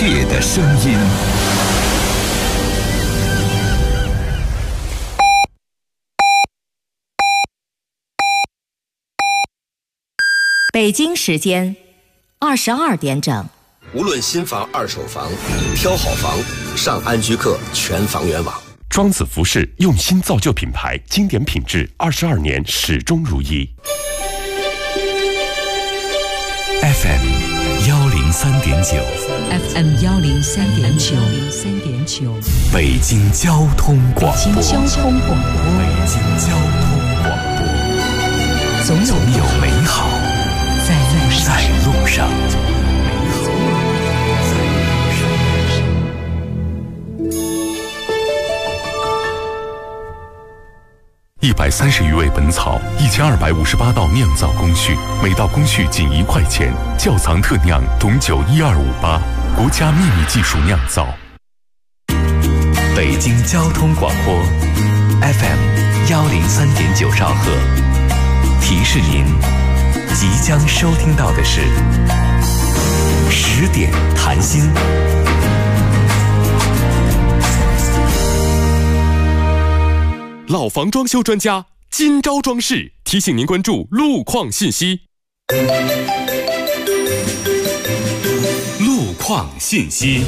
界的声音。 北京时间22点整。 无论新房、二手房，挑好房，上安居客全房源网。 庄子服饰用心造就品牌，经典品质，22年始终如一。 FM 103.9 FM 103.9 北京交通广播。 北京交通广播。总有美好在路上。130余味本草，1258道酿造工序，每道工序仅1块钱。窖藏特酿董酒1258，国家秘密技术酿造。北京交通广播 FM 103.9兆赫，提示您即将收听到的是10点谈心。 老房装修专家今朝装饰提醒您关注路况信息。 路况信息。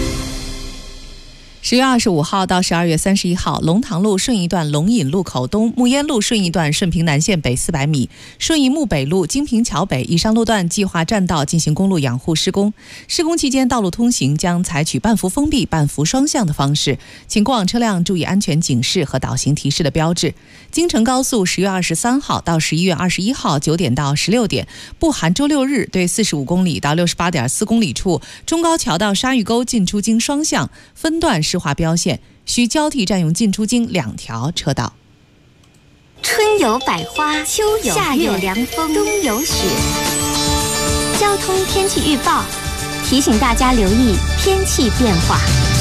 10月25号到12月31号，龙塘路顺义段龙引路口东、木烟路顺义段顺平南线北400米，顺义木北路金平桥北以上路段计划占道进行公路养护施工。施工期间，道路通行将采取半幅封闭、半幅双向的方式，请过往车辆注意安全警示和导行提示的标志。京承高速10月23号到11月21号9点到16点，不含周六日，对45公里到68.4公里处，中高桥到沙峪沟进出京双向分段施划标线，需交替占用进出京2条车道。 春有百花，秋有夏有凉风，冬有雪。交通天气预报提醒大家留意天气变化。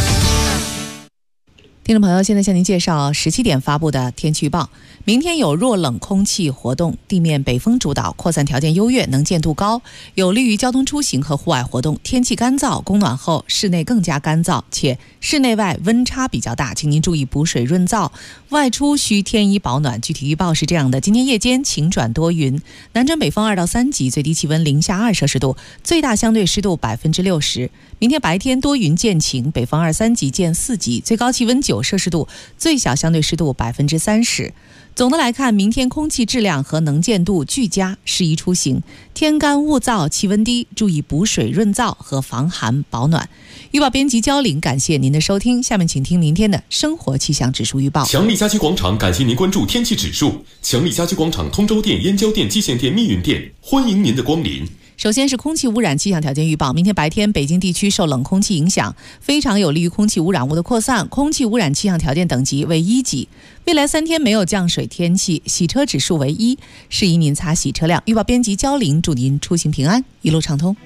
听众朋友，现在向您介绍17点发布的天气预报。明天有弱冷空气活动，地面北风主导，扩散条件优越，能见度高，有利于交通出行和户外活动。天气干燥，供暖后室内更加干燥，且室内外温差比较大，请您注意补水润燥，外出需添衣保暖。具体预报是这样的：今天夜间晴转多云，南转北风2到3级，最低气温零下2摄氏度，最大相对湿度60%。明天白天多云见晴，北风2、3级见4级，最高气温9摄氏度，最小相对湿度30%。总的来看，明天空气质量和能见度俱佳，适宜出行。天干物燥，气温低，注意补水润燥和防寒保暖。预报编辑焦玲，感谢您的收听。下面请听明天的生活气象指数预报。 强力家居广场感谢您关注天气指数。强力家居广场通州店、燕郊店、蓟县店、密云店，欢迎您的光临。 首先是空气污染气象条件预报。明天白天，北京地区受冷空气影响，非常有利于空气污染物的扩散，空气污染气象条件等级为1级。未来3天没有降水天气，洗车指数为1，适宜您擦洗车辆。预报编辑焦玲，祝您出行平安，一路畅通。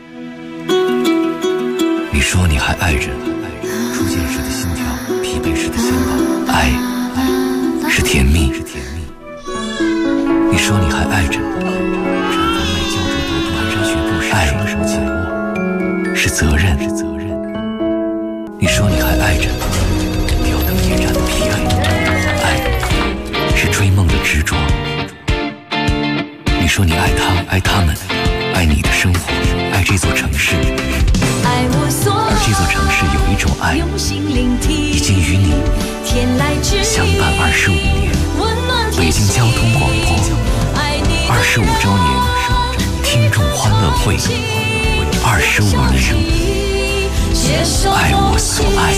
你说你还爱着，初见时的心跳，疲惫时的心跳，爱是甜蜜。你说你还爱着，爱是责任。你说你还爱着，吊灯夜战的疲惫，爱是追梦的执着。你说你爱他，爱他们，爱你的生活，爱这座城市。而这座城市有一种爱，已经与你相伴25年。北京交通广播25周年听众欢乐会，25年，爱我所爱。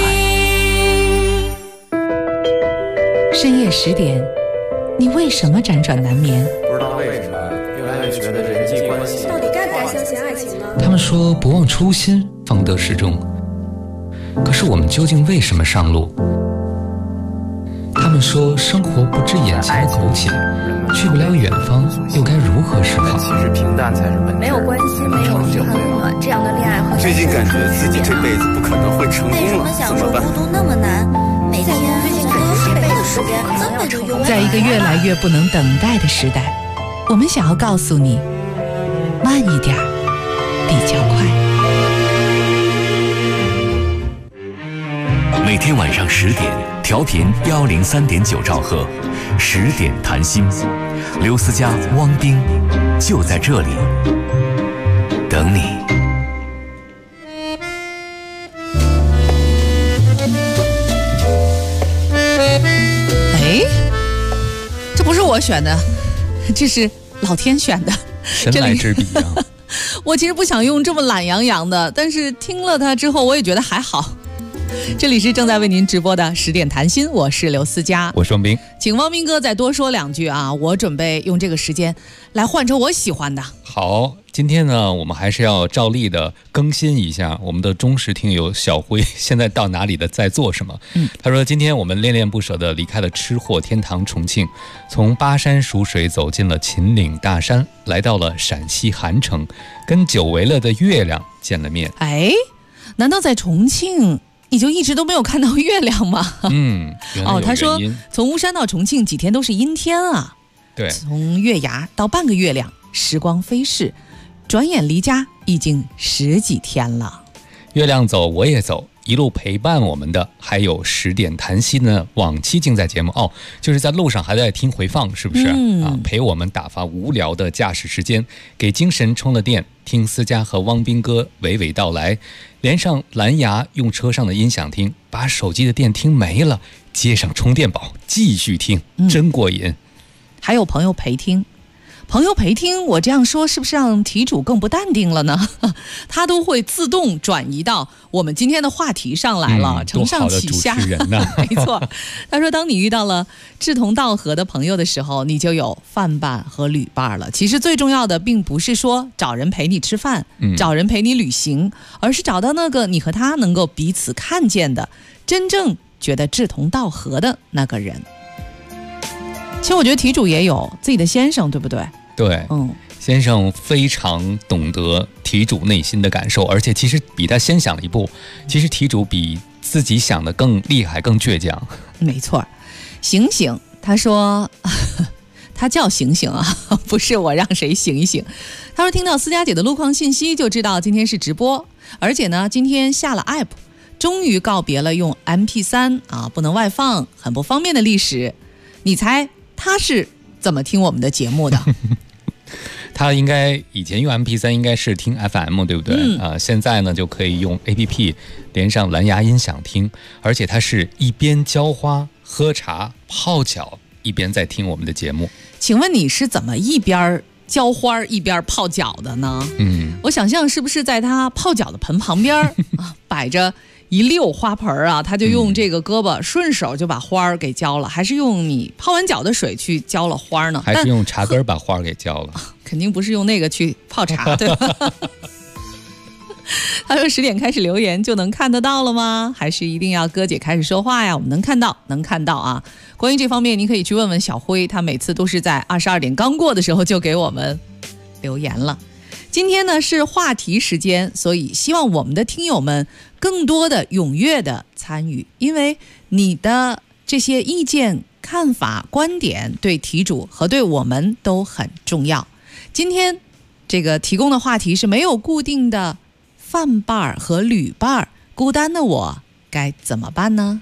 深夜10点，你为什么辗转难眠？ 不知道为什么越来越觉得人际关系到底该不该相信爱情呢？ 他们说不忘初心，方得始终。可是我们究竟为什么上路？他们说生活不止眼前的苟且，去不了远方，又该如何是好？ 其实平淡才是本质， 没有关系，没有遗憾了，这样的恋爱会。 最近感觉自己这辈子不可能会成功了， 为什么享受孤独那么难？每天喝杯的时间根本就永远。 在一个越来越不能等待的时代，我们想要告诉你，慢一点比较快。 每天晚上10点，调频103.9兆赫，10点谈心，刘思佳、汪冰就在这里等你。 这不是我选的，这是老天选的， 神来之笔啊！ 我其实不想用这么懒洋洋的，但是听了它之后，我也觉得还好。这里是正在为您直播的10点谈心，我是刘思佳， 我是汪冰， 请汪冰哥再多说2句啊！我准备用这个时间来换成我喜欢的。 好，今天呢，我们还是要照例的更新一下我们的忠实听友小辉现在到哪里的，在做什么。他说今天我们恋恋不舍的离开了吃货天堂重庆，从巴山蜀水走进了秦岭大山，来到了陕西韩城，跟久违了的月亮见了面。 哎，难道在重庆你就一直都没有看到月亮吗？ 原来有原因。 他说从巫山到重庆几天都是阴天啊。 对， 从月牙到半个月亮，时光飞逝，转眼离家已经10几天了。 月亮走我也走，一路陪伴我们的还有10点谈心的往期竞赛节目就是在路上还在听回放，是不是？陪我们打发无聊的驾驶时间，给精神充了电，听思佳和汪冰哥娓娓道来，连上蓝牙用车上的音响听，把手机的电听没了，接上充电宝继续听，真过瘾。 还有朋友陪听，我这样说是不是让题主更不淡定了呢？他都会自动转移到我们今天的话题上来了，承上启下。 多好的主持人呢？ 没错，他说当你遇到了志同道合的朋友的时候，你就有饭伴和旅伴了。其实最重要的并不是说找人陪你吃饭，找人陪你旅行，而是找到那个你和他能够彼此看见的，真正觉得志同道合的那个人。其实我觉得题主也有自己的先生，对不对？ 对，先生非常懂得题主内心的感受，而且其实比他先想了一步，其实题主比自己想的更厉害更倔强。没错，醒醒，他说他叫醒醒啊，不是我让谁醒一醒。他说听到思佳姐的路况信息就知道今天是直播，而且呢今天下了 app， 终于告别了用 MP3 不能外放很不方便的历史。你猜他是怎么听我们的节目的？他应该以前用 MP3 应该是听 FM， 对不对？现在呢就可以用 APP 连上蓝牙音响听，而且他是一边浇花、喝茶、泡脚，一边在听我们的节目。请问你是怎么一边浇花一边泡脚的呢？我想象是不是在他泡脚的盆旁边摆着一溜花盆啊，他就用这个胳膊顺手就把花给浇了，还是用你泡完脚的水去浇了花呢？还是用茶根把花给浇了？肯定不是用那个去泡茶，对吧？他说10点开始留言就能看得到了吗？还是一定要哥姐开始说话呀？我们能看到啊。关于这方面，您可以去问问小辉，他每次都是在22点刚过的时候就给我们留言了。今天呢是话题时间，所以希望我们的听友们更多的踊跃的参与，因为你的这些意见、看法、观点对题主和对我们都很重要。今天这个提供的话题是没有固定的饭伴和旅伴，孤单的我该怎么办呢？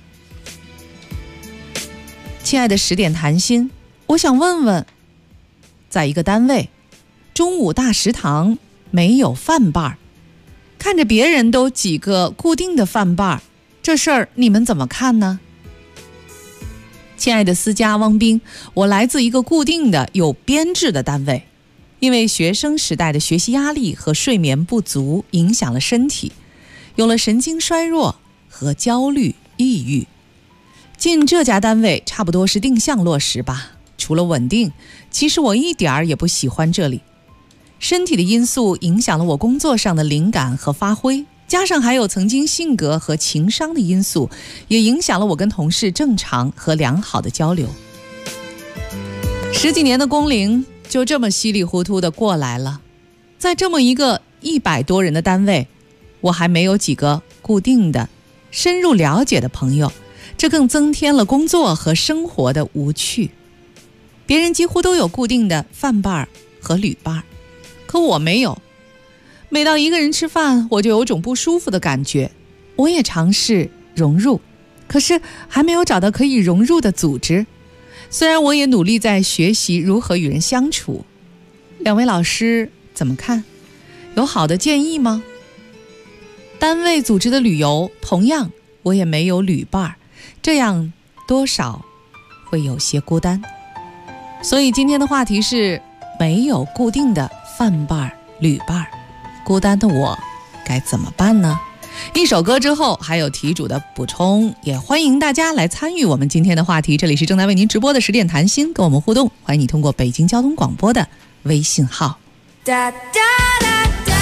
亲爱的10点谈心，我想问问，在一个单位中午大食堂没有饭伴，看着别人都几个固定的饭伴，这事儿你们怎么看呢？亲爱的思佳、汪冰，我来自一个固定的有编制的单位，因为学生时代的学习压力和睡眠不足影响了身体，有了神经衰弱和焦虑、抑郁。进这家单位差不多是定向落实吧，除了稳定，其实我一点儿也不喜欢这里。身体的因素影响了我工作上的灵感和发挥，加上还有曾经性格和情商的因素，也影响了我跟同事正常和良好的交流。10几年的工龄就这么稀里糊涂的过来了，在这么一个100多人的单位，我还没有几个固定的深入了解的朋友，这更增添了工作和生活的无趣。别人几乎都有固定的饭伴和旅伴，可我没有。每到一个人吃饭，我就有种不舒服的感觉。我也尝试融入， 可是还没有找到可以融入的组织。虽然我也努力在学习如何与人相处，两位老师怎么看？有好的建议吗？单位组织的旅游，同样我也没有旅伴，这样多少会有些孤单。所以今天的话题是没有固定的饭伴旅伴，孤单的我该怎么办呢？一首歌之后还有题主的补充，也欢迎大家来参与我们今天的话题。这里是正在为您直播的10点谈心，跟我们互动，欢迎你通过北京交通广播的微信号。 哒哒哒哒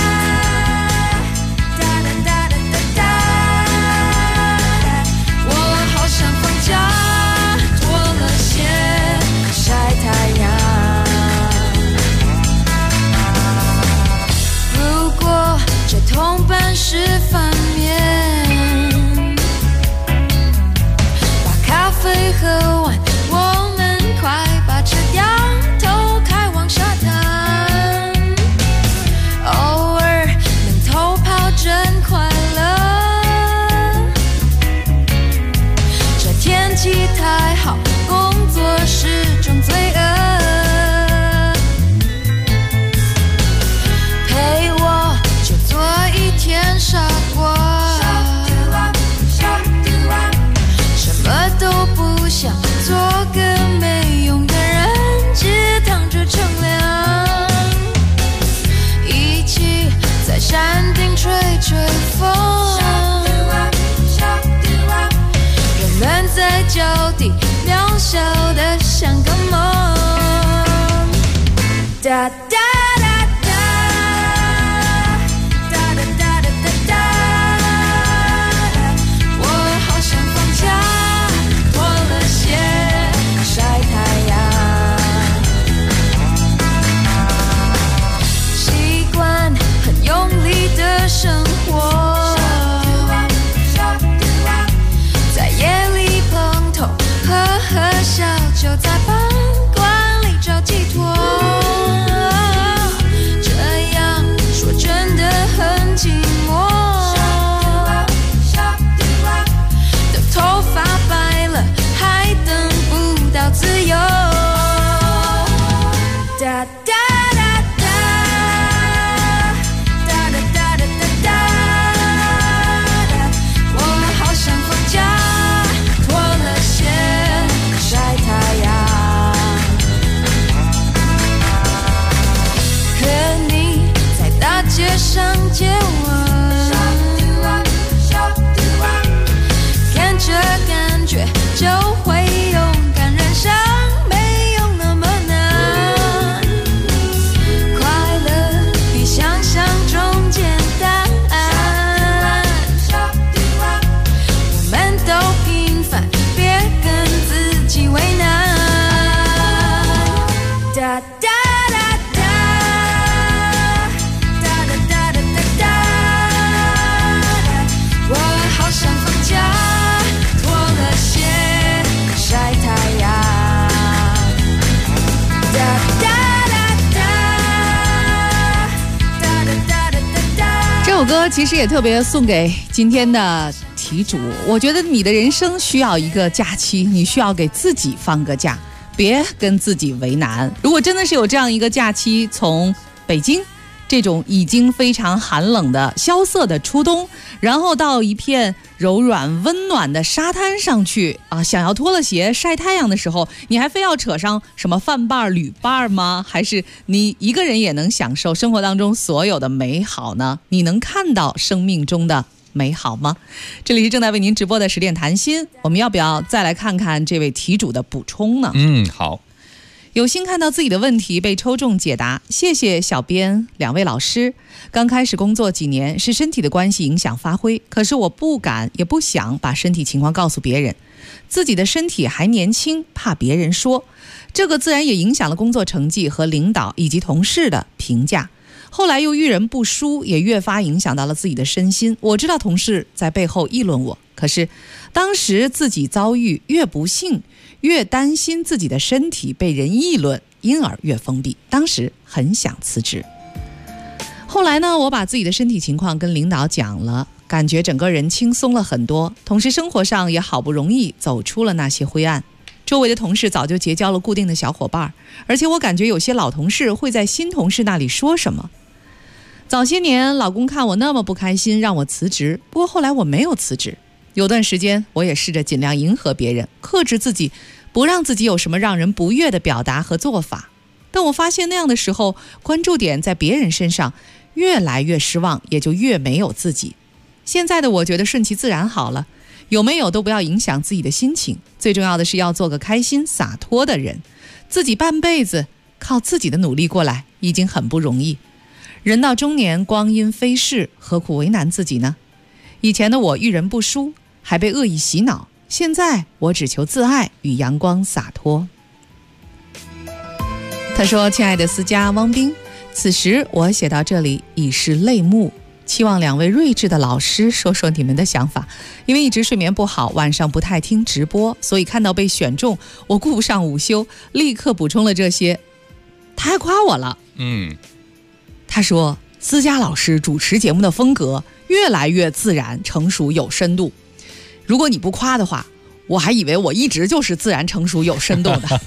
我好想放假，脱了鞋晒太阳。如果这同伴是反面，把咖啡喝完，我们快把车掉头开往沙滩，偶尔能偷跑真快乐。这天气太好，工作是种罪恶。陪我就做一天傻瓜，什么都不想，做个没用的人，只躺着乘凉，一起在山顶吹吹风，人们在脚底渺小的像个梦。哒哒哒哒哒哒哒哒哒，我好想放假，脱了鞋晒太阳，习惯很用力的生活，在夜里碰头，喝小酒，在饭馆里找寄托。这样说真的很寂寞，等头发白了，还等不到自由。哒哒哒哒哒哒哒哒哒，我好想放假，脱了鞋晒太阳，和你在大街上接吻，看着感觉就会勇敢，人生没有那么难，快乐比想象中简单，我们都平凡，别跟自己为难。哒哒哒哒哒哒哒哒哒哒，我好想放假，脱了鞋晒太阳。哒哒哒哒哒哒哒哒哒。 这首歌其实也特别送给今天的题主，我觉得你的人生需要一个假期，你需要给自己放个假，别跟自己为难。如果真的是有这样一个假期，从北京这种已经非常寒冷的萧瑟的初冬，然后到一片柔软温暖的沙滩上去啊，想要脱了鞋晒太阳的时候，你还非要扯上什么饭伴旅伴吗？还是你一个人也能享受生活当中所有的美好呢？你能看到生命中的美好吗？这里是正在为您直播的10点谈心，我们要不要再来看看这位题主的补充呢？ 好。 有幸看到自己的问题被抽中解答，谢谢小编两位老师。刚开始工作几年，是身体的关系影响发挥，可是我不敢也不想把身体情况告诉别人，自己的身体还年轻，怕别人说，这个自然也影响了工作成绩和领导以及同事的评价。后来又遇人不淑，也越发影响到了自己的身心。我知道同事在背后议论我，可是当时自己遭遇越不幸，越担心自己的身体被人议论，因而越封闭。当时很想辞职。后来呢，我把自己的身体情况跟领导讲了， 感觉整个人轻松了很多，同时生活上也好不容易走出了那些灰暗。周围的同事早就结交了固定的小伙伴，而且我感觉有些老同事会在新同事那里说什么。早些年老公看我那么不开心，让我辞职，不过后来我没有辞职。有段时间我也试着尽量迎合别人，克制自己，不让自己有什么让人不悦的表达和做法。但我发现那样的时候，关注点在别人身上，越来越失望，也就越没有自己。现在的我觉得顺其自然好了，有没有都不要影响自己的心情，最重要的是要做个开心洒脱的人。自己半辈子靠自己的努力过来已经很不容易，人到中年光阴飞逝，何苦为难自己呢？以前的我遇人不淑，还被恶意洗脑，现在我只求自爱与阳光洒脱。他说，亲爱的思佳、汪冰，此时我写到这里已是泪目，期望两位睿智的老师说说你们的想法。因为一直睡眠不好，晚上不太听直播，所以看到被选中，我顾不上午休，立刻补充了这些。他还夸我了，他说思佳老师主持节目的风格越来越自然、成熟、有深度。如果你不夸的话，我还以为我一直就是自然、成熟、有深度的。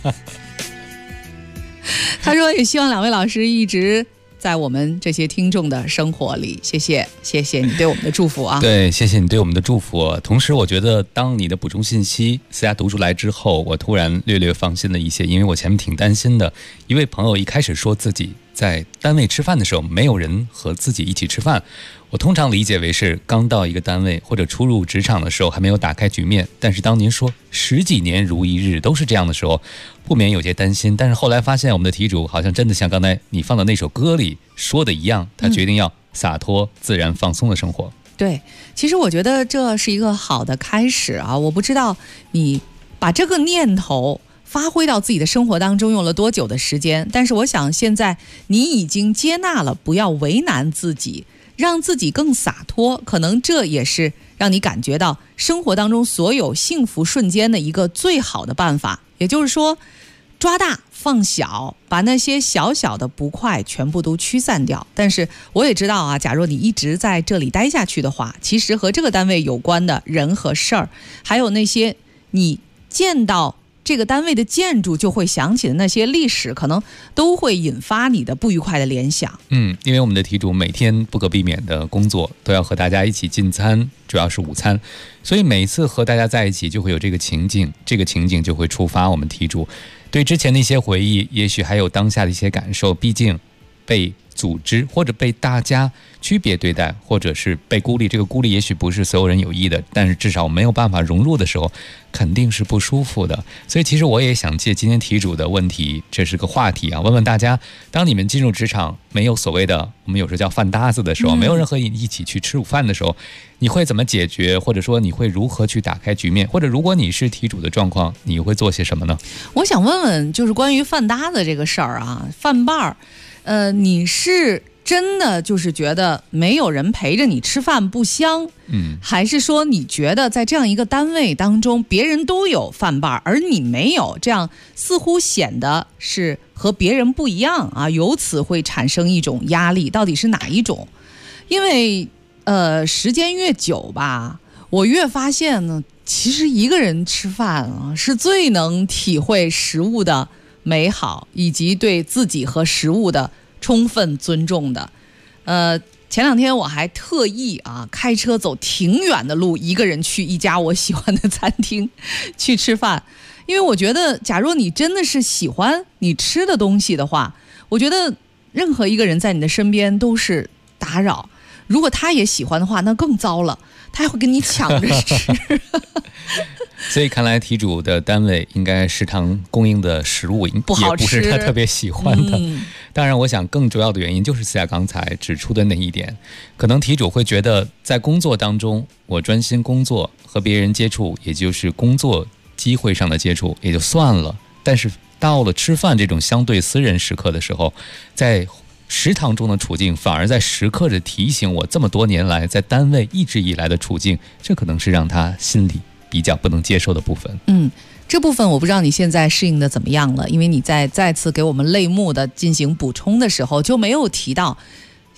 他说也希望两位老师一直在我们这些听众的生活里，谢谢你对我们的祝福啊！ 对，谢谢你对我们的祝福。同时我觉得当你的补充信息思佳读出来之后，我突然略略放心了一些，因为我前面挺担心的。一位朋友一开始说自己在单位吃饭的时候没有人和自己一起吃饭，我通常理解为是刚到一个单位或者初入职场的时候还没有打开局面，但是当您说10几年如一日都是这样的时候，不免有些担心。但是后来发现我们的题主好像真的像刚才你放的那首歌里说的一样，他决定要洒脱自然放松的生活。 对，其实我觉得这是一个好的开始啊！我不知道你把这个念头发挥到自己的生活当中用了多久的时间，但是我想现在你已经接纳了，不要为难自己，让自己更洒脱，可能这也是让你感觉到生活当中所有幸福瞬间的一个最好的办法。也就是说，抓大放小，把那些小小的不快全部都驱散掉。但是我也知道啊，假如你一直在这里待下去的话，其实和这个单位有关的人和事儿，还有那些你见到这个单位的建筑就会想起的那些历史，可能都会引发你的不愉快的联想。 因为我们的题主每天不可避免的工作都要和大家一起进餐，主要是午餐，所以每次和大家在一起就会有这个情境，这个情景就会触发我们题主对之前的一些回忆，也许还有当下的一些感受。毕竟被组织或者被大家区别对待，或者是被孤立，这个孤立也许不是所有人有意的，但是至少没有办法融入的时候，肯定是不舒服的。所以其实我也想借今天题主的问题，这是个话题啊，问问大家，当你们进入职场没有所谓的我们有时候叫饭搭子的时候，没有人和你一起去吃午饭的时候，你会怎么解决，或者说你会如何去打开局面，或者如果你是题主的状况，你会做些什么呢？ 我想问问就是关于饭搭子这个事儿啊，饭伴儿你是真的就是觉得没有人陪着你吃饭不香，还是说你觉得在这样一个单位当中，别人都有饭伴而你没有，这样似乎显得是和别人不一样啊，由此会产生一种压力，到底是哪一种？因为时间越久吧，我越发现呢，其实一个人吃饭啊，是最能体会食物的美好，以及对自己和食物的充分尊重的。前两天我还特意开车走挺远的路，一个人去一家我喜欢的餐厅去吃饭，因为我觉得假如你真的是喜欢你吃的东西的话，我觉得任何一个人在你的身边都是打扰，如果他也喜欢的话，那更糟了，他还会跟你抢着吃。 所以看来题主的单位应该食堂供应的食物不好吃， 也不是他特别喜欢的。当然我想更主要的原因就是思佳刚才指出的那一点，可能题主会觉得在工作当中我专心工作，和别人接触也就是工作机会上的接触也就算了，但是到了吃饭这种相对私人时刻的时候，在食堂中的处境反而在时刻的提醒我这么多年来在单位一直以来的处境，这可能是让他心里比较不能接受的部分。 这部分我不知道你现在适应的怎么样了，因为你在再次给我们类目的进行补充的时候就没有提到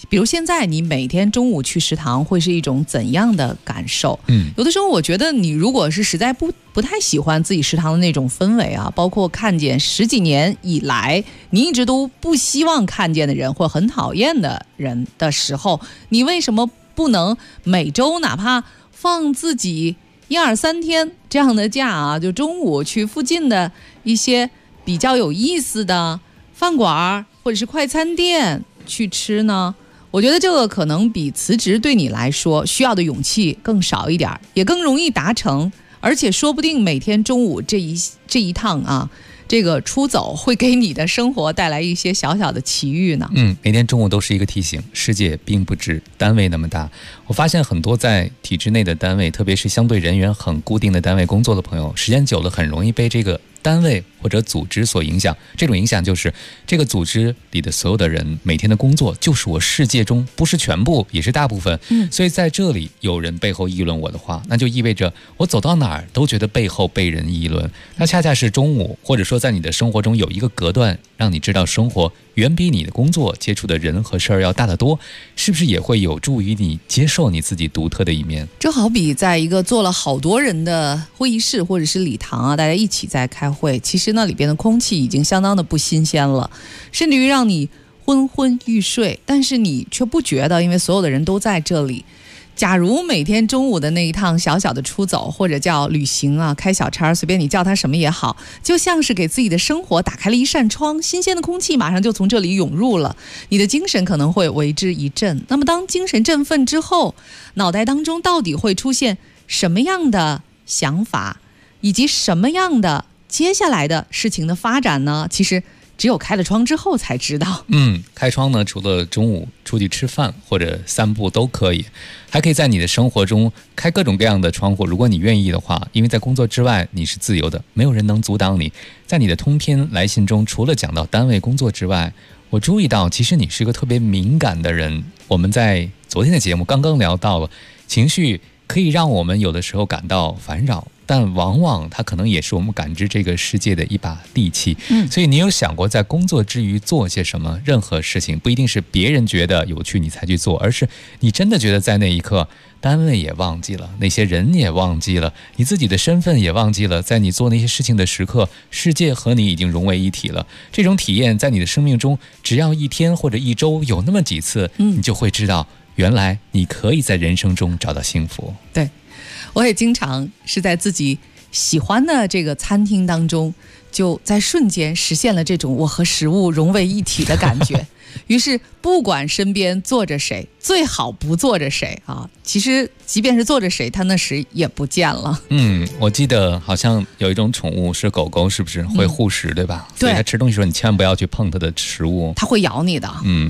比如现在你每天中午去食堂会是一种怎样的感受？有的时候我觉得你如果是实在不太喜欢自己食堂的那种氛围啊，包括看见10几年以来你一直都不希望看见的人或很讨厌的人的时候，你为什么不能每周哪怕放自己1、2、3天这样的假啊，就中午去附近的一些比较有意思的饭馆或者是快餐店去吃呢？我觉得这个可能比辞职对你来说需要的勇气更少一点，也更容易达成，而且说不定每天中午这一趟啊，这个出走会给你的生活带来一些小小的奇遇呢。 每天中午都是一个提醒，世界并不止单位那么大。我发现很多在体制内的单位，特别是相对人员很固定的单位工作的朋友，时间久了很容易被这个单位或者组织所影响。这种影响就是这个组织里的所有的人每天的工作就是我世界中不是全部也是大部分，所以在这里有人背后议论我的话，那就意味着我走到哪儿都觉得背后被人议论。那恰恰是中午或者说在你的生活中有一个隔断，让你知道生活远比你的工作接触的人和事儿要大得多，是不是也会有助于你接受你自己独特的一面？ 这好比在一个坐了好多人的会议室或者是礼堂啊，大家一起在开会，其实那里边的空气已经相当的不新鲜了，甚至于让你昏昏欲睡，但是你却不觉得，因为所有的人都在这里。假如每天中午的那一趟小小的出走，或者叫旅行啊，开小差，随便你叫它什么也好，就像是给自己的生活打开了一扇窗，新鲜的空气马上就从这里涌入了，你的精神可能会为之一振。那么当精神振奋之后，脑袋当中到底会出现什么样的想法，以及什么样的接下来的事情的发展呢？其实只有开了窗之后才知道。 开窗呢，除了中午出去吃饭或者散步都可以，还可以在你的生活中开各种各样的窗户，如果你愿意的话，因为在工作之外你是自由的，没有人能阻挡你。在你的通篇来信中，除了讲到单位工作之外，我注意到其实你是个特别敏感的人。我们在昨天的节目刚刚聊到了情绪可以让我们有的时候感到烦扰，但往往它可能也是我们感知这个世界的一把利器。所以你有想过在工作之余做些什么？任何事情不一定是别人觉得有趣你才去做，而是你真的觉得在那一刻单位也忘记了，那些人也忘记了，你自己的身份也忘记了，在你做那些事情的时刻，世界和你已经融为一体了。这种体验在你的生命中只要1天或者1周有那么几次，你就会知道原来你可以在人生中找到幸福。 对，我也经常是在自己喜欢的这个餐厅当中，就在瞬间实现了这种我和食物融为一体的感觉。于是不管身边坐着谁，最好不坐着谁啊。其实即便是坐着谁，他那时也不见了。 我记得好像有一种宠物是狗狗，是不是会护食，对吧？所以它吃东西的时候你千万不要去碰它的食物，它会咬你的。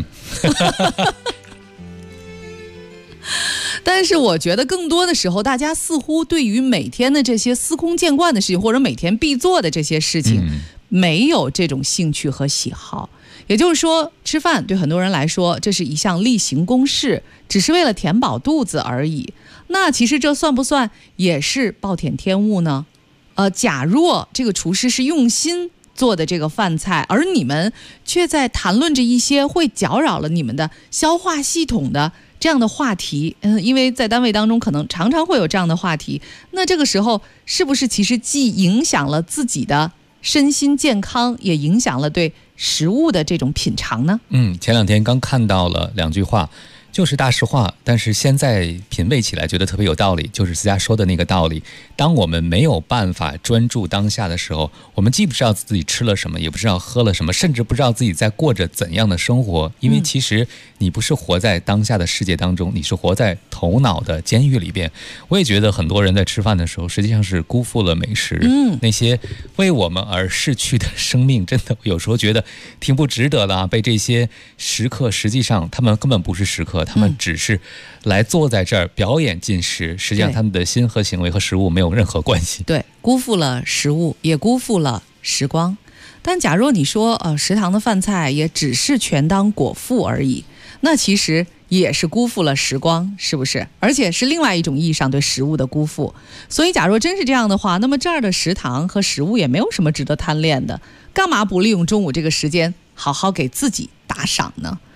但是我觉得更多的时候，大家似乎对于每天的这些司空见惯的事情，或者每天必做的这些事情，没有这种兴趣和喜好。也就是说，吃饭对很多人来说，这是一项例行公事，只是为了填饱肚子而已。那其实这算不算也是暴殄天物呢？假若这个厨师是用心做的这个饭菜，而你们却在谈论着一些会搅扰了你们的消化系统的这样的话题，因为在单位当中可能常常会有这样的话题，那这个时候是不是其实既影响了自己的身心健康，也影响了对食物的这种品尝呢？ 前2天刚看到了2句话，就是大实话，但是现在品味起来觉得特别有道理，就是思佳说的那个道理。当我们没有办法专注当下的时候，我们既不知道自己吃了什么，也不知道喝了什么，甚至不知道自己在过着怎样的生活。因为其实你不是活在当下的世界当中，你是活在头脑的监狱里边。我也觉得很多人在吃饭的时候实际上是辜负了美食，那些为我们而逝去的生命，真的有时候觉得挺不值得的被这些食客，实际上他们根本不是食客，他们只是来坐在这儿表演进食，实际上他们的心和行为和食物没有任何关系。 对，辜负了食物，也辜负了时光。但假若你说食堂的饭菜也只是全当果腹而已，那其实也是辜负了时光，是不是？而且是另外一种意义上对食物的辜负。所以假若真是这样的话，那么这儿的食堂和食物也没有什么值得贪恋的，干嘛不利用中午这个时间好好给自己打赏呢？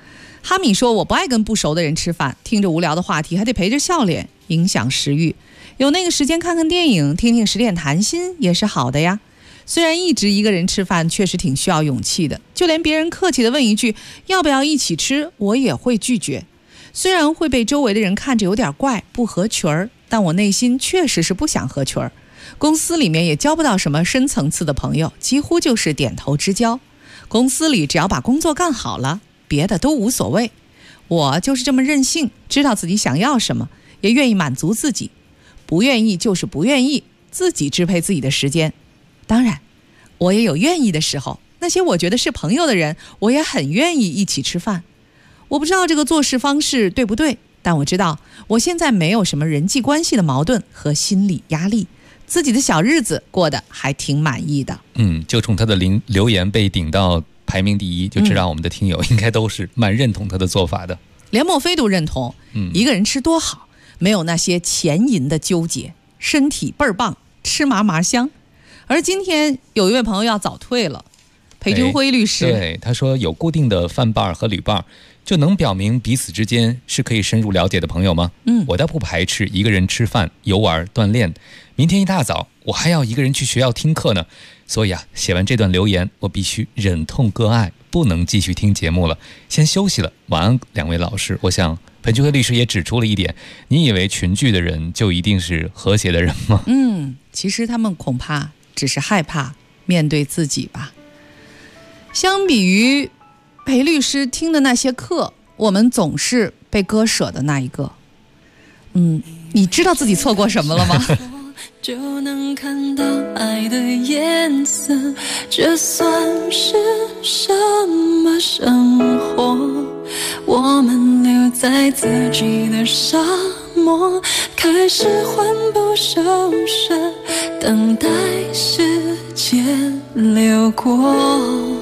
哈米说，我不爱跟不熟的人吃饭，听着无聊的话题还得陪着笑脸，影响食欲。有那个时间看看电影，听听10点谈心也是好的呀。虽然一直一个人吃饭确实挺需要勇气的，就连别人客气的问一句要不要一起吃，我也会拒绝。虽然会被周围的人看着有点怪，不合群儿，但我内心确实是不想合群儿。公司里面也交不到什么深层次的朋友，几乎就是点头之交。公司里只要把工作干好了，别的都无所谓。我就是这么任性，知道自己想要什么，也愿意满足自己。不愿意就是不愿意，自己支配自己的时间。当然，我也有愿意的时候，那些我觉得是朋友的人，我也很愿意一起吃饭。我不知道这个做事方式对不对，但我知道我现在没有什么人际关系的矛盾和心理压力，自己的小日子过得还挺满意的。 就冲他的留言被顶到排名第一，就知道我们的听友应该都是蛮认同他的做法的。 连墨菲都认同，一个人吃多好，没有那些钱银的纠结，身体倍儿棒，吃麻麻香。而今天有一位朋友要早退了，裴军辉律师， 对，他说有固定的饭伴和旅伴，就能表明彼此之间是可以深入了解的朋友吗？我倒不排斥一个人吃饭、游玩、锻炼。明天一大早我还要一个人去学校听课呢，所以写完这段留言，我必须忍痛割爱，不能继续听节目了，先休息了。晚安，两位老师。我想裴军辉律师也指出了一点，你以为群聚的人就一定是和谐的人吗？ 其实他们恐怕只是害怕面对自己吧。相比于裴律师听的那些课，我们总是被割舍的那一个。你知道自己错过什么了吗？ 就能看到爱的颜色，这算是什么生活？我们留在自己的沙漠，开始魂不守舍，等待时间流过。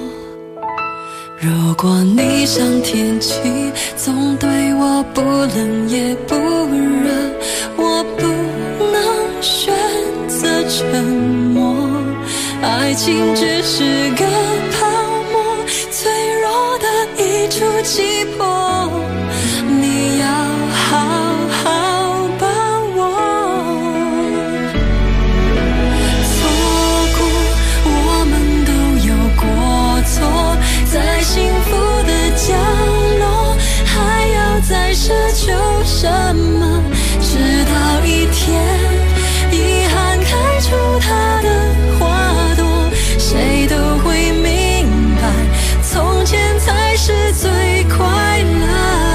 如果你像天气，总对我不冷也不热，我不能选择沉默。爱情只是个泡沫，脆弱的一触即破，你要好好把握。错过，我们都有过错，在幸福的角落，还要再奢求什么？直到一天，遗憾开出它的花朵，谁都会明白，从前才是最快乐。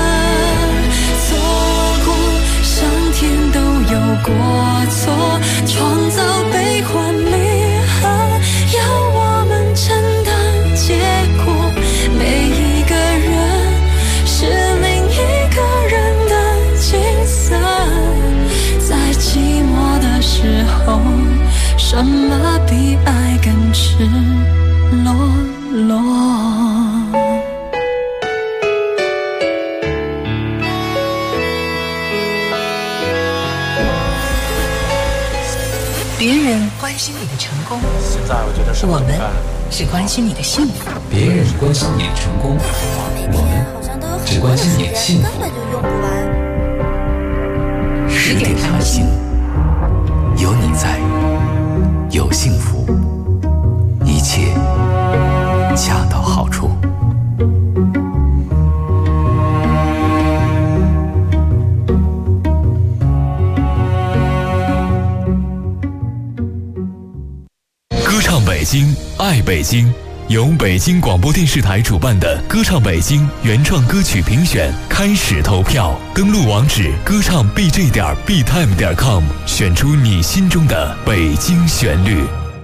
错过，上天都有过错，创造悲欢离合，要我们承担结果。每一个人是另一个人的景色，在寂寞的时候，什么比爱更赤裸裸？ 别人关心你的成功， 现在我觉得我们只关心你的幸福。 别人关心你的成功，我们只关心你的幸福。 根本就用不完。 10点谈心，有你在，有幸福，一切恰到好处。歌唱北京，爱北京，由北京广播电视台主办的歌唱北京原创歌曲评选开始投票，登录网址歌唱 bj.btime.com， 选出你心中的北京旋律。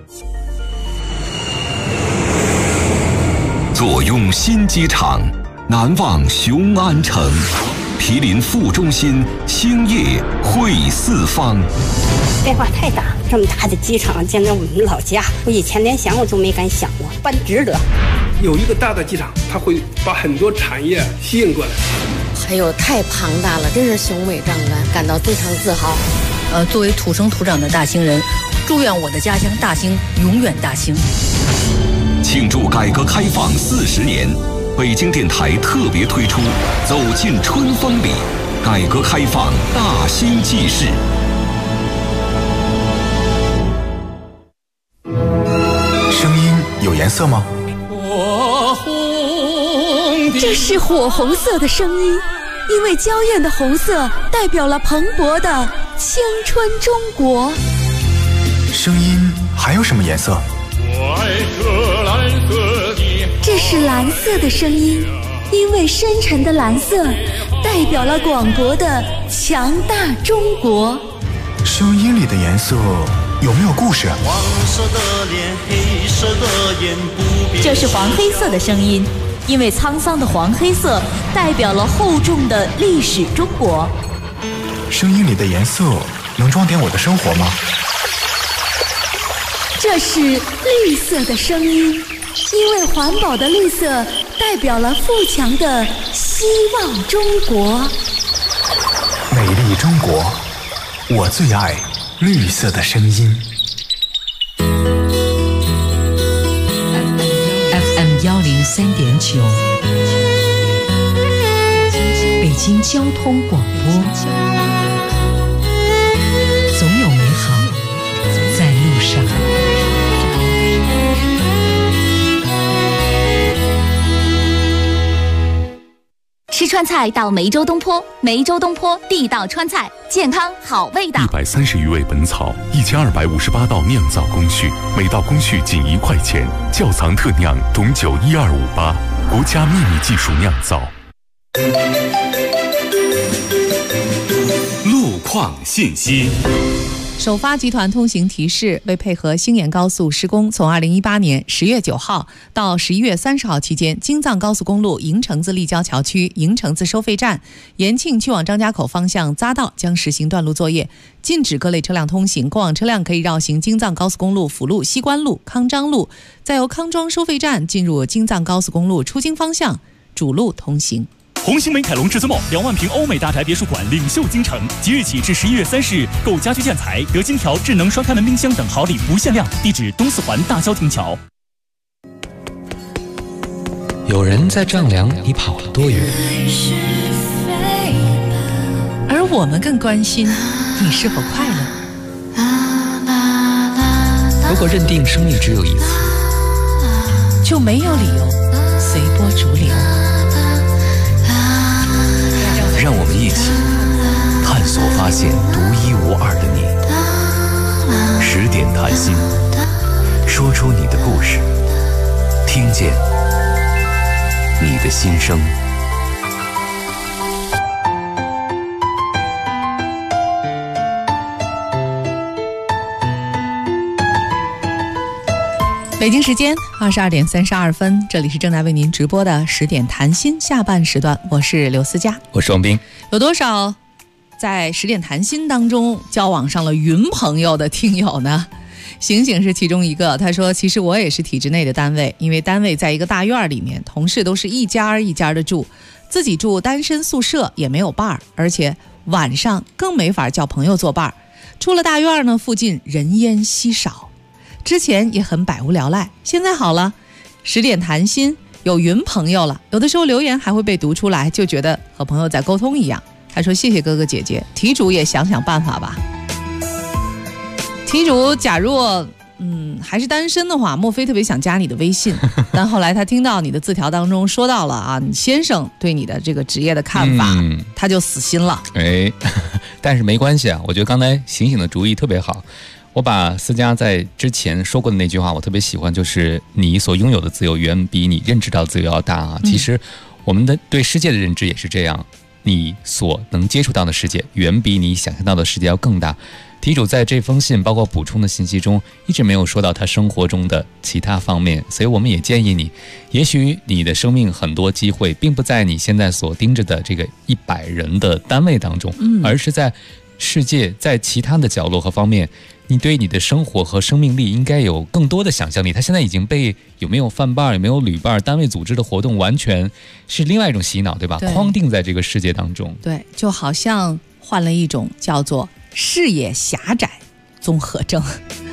坐拥新机场，难忘雄安城，毗邻副中心，星夜会四方。 变化太大，这么大的机场建在我们老家，我以前连想我都没敢想过，办值得。 有一个大的机场，它会把很多产业吸引过来。 还有太庞大了，真是雄伟壮观，感到非常自豪。 作为土生土长的大兴人，祝愿我的家乡大兴永远大兴。 庆祝改革开放40年， 北京电台特别推出《走进春风里》，改革开放大新纪事。 声音有颜色吗？ 这是火红色的声音，因为娇艳的红色代表了蓬勃的青春中国。 声音还有什么颜色？ 这是蓝色的声音，因为深沉的蓝色代表了广博的强大中国。 声音里的颜色有没有故事？ 黄色的脸，黑色的眼，不变。 这是黄黑色的声音，因为沧桑的黄黑色代表了厚重的历史中国。 声音里的颜色能装点我的生活吗？ 这是绿色的声音，因为环保的绿色代表了富强的希望中国。 美丽中国，我最爱绿色的声音。 FM 103.9，北京交通广播，总有美好在路上。 吃川菜到梅州东坡，梅州东坡地道川菜，健康好味道。 130余味本草，1258道酿造工序，每道工序仅1块钱。窖藏特酿董酒12588，国家秘密技术酿造。 路况信息。 首发集团通行提示，为配合星延高速施工，从2018年10月9号到11月30号期间，京藏高速公路营城子立交桥区营城子收费站、延庆去往张家口方向匝道将实行断路作业，禁止各类车辆通行。过往车辆可以绕行京藏高速公路辅路、西关路、康张路，再由康庄收费站进入京藏高速公路出京方向主路通行。 红星美凯龙至尊梦2万平欧美大宅别墅馆领袖京城，即日起至11月30日，购家居建材得金条、智能双开门冰箱等好礼不限量。地址东四环大郊亭桥。 有人在丈量你跑了多远， 而我们更关心你是否快乐。 如果认定生命只有一次， 就没有理由随波逐流。 让我们一起探索发现独一无二的你。10点谈心，说出你的故事，听见你的心声。 北京时间22点32分，这里是正在为您直播的10点谈心下半时段，我是刘思佳， 我是王斌。 有多少在10点谈心当中交往上了云朋友的听友呢？醒醒是其中一个，他说其实我也是体制内的单位，因为单位在一个大院里面，同事都是一家一家的住，自己住单身宿舍也没有伴儿，而且晚上更没法叫朋友作伴儿。出了大院呢，附近人烟稀少，之前也很百无聊赖，现在好了，10点谈心有云朋友了，有的时候留言还会被读出来，就觉得和朋友在沟通一样。他说谢谢哥哥姐姐，题主也想想办法吧。题主假若还是单身的话，莫非特别想加你的微信，但后来他听到你的字条当中说到了啊，你先生对你的这个职业的看法，他就死心了。 但是没关系啊，我觉得刚才醒醒的主意特别好。我把思佳在之前说过的那句话我特别喜欢，就是你所拥有的自由远比你认知到的自由要大啊。其实我们的对世界的认知也是这样，你所能接触到的世界远比你想象到的世界要更大。题主在这封信包括补充的信息中一直没有说到他生活中的其他方面，所以我们也建议你，也许你的生命很多机会并不在你现在所盯着的这个100人的单位当中，而是在世界在其他的角落和方面，你对你的生活和生命力应该有更多的想象力。他现在已经被有没有饭伴、有没有旅伴、单位组织的活动完全是另外一种洗脑，对吧？框定在这个世界当中。 对，就好像患了一种叫做视野狭窄综合症。